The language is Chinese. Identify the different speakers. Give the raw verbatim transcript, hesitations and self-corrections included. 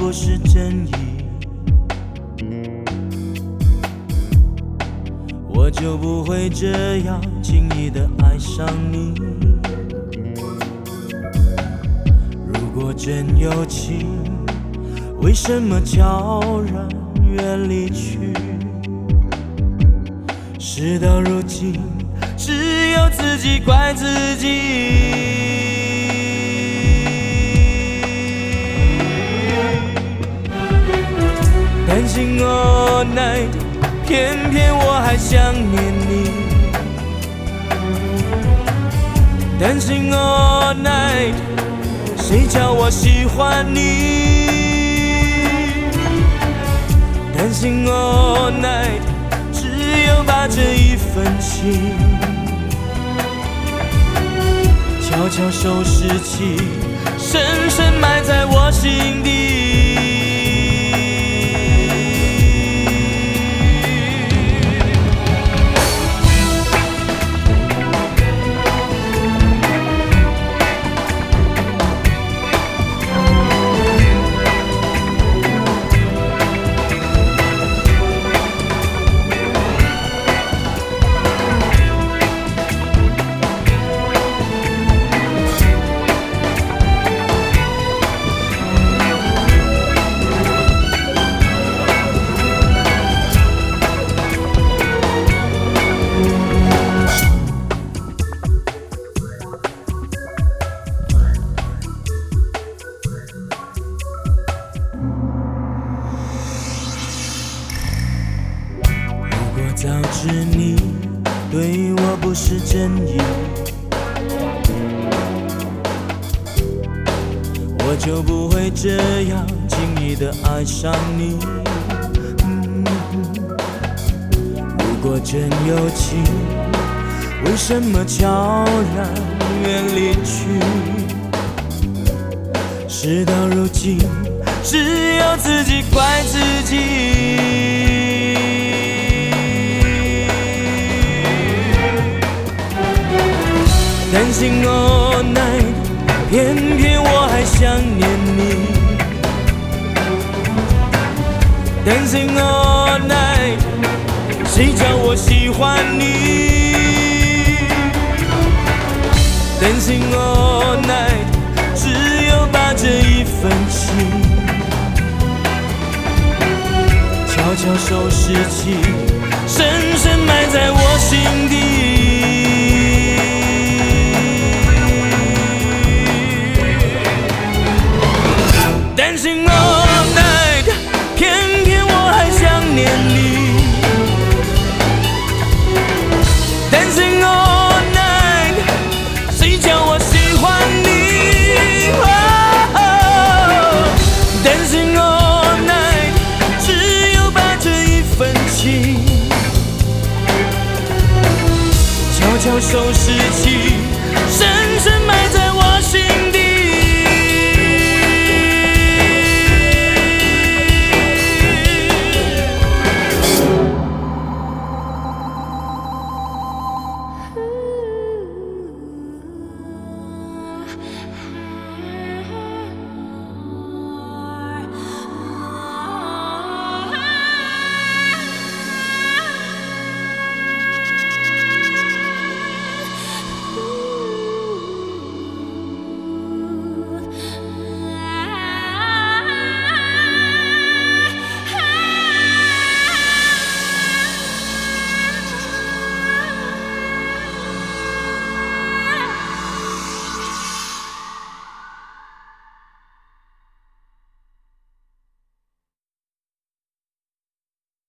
Speaker 1: 不是真意，我就不会这样轻易地爱上你。如果真有情，为什么悄然远离去？事到如今，只有自己怪自己。担心 all night， 偏偏我还想念你。担心 all night， 谁叫我喜欢你？担心 all night， 只有把这一份情悄悄收拾起，深深埋在我心底。早知你对我不是真意，我就不会这样轻易地爱上你。嗯、如果真有情，为什么悄然远离去？事到如今，只有自己怪自己。担心 all night， 偏偏我还想念你。担心 all night， 谁叫我喜欢你？担心 all night， 只有把这一份情悄悄收拾起，深深埋在我心底。担心 all night， 偏偏我还想念你。担心 all night， 谁叫我喜欢你？哦、担心 all night， 只有把这一份情悄悄收拾起，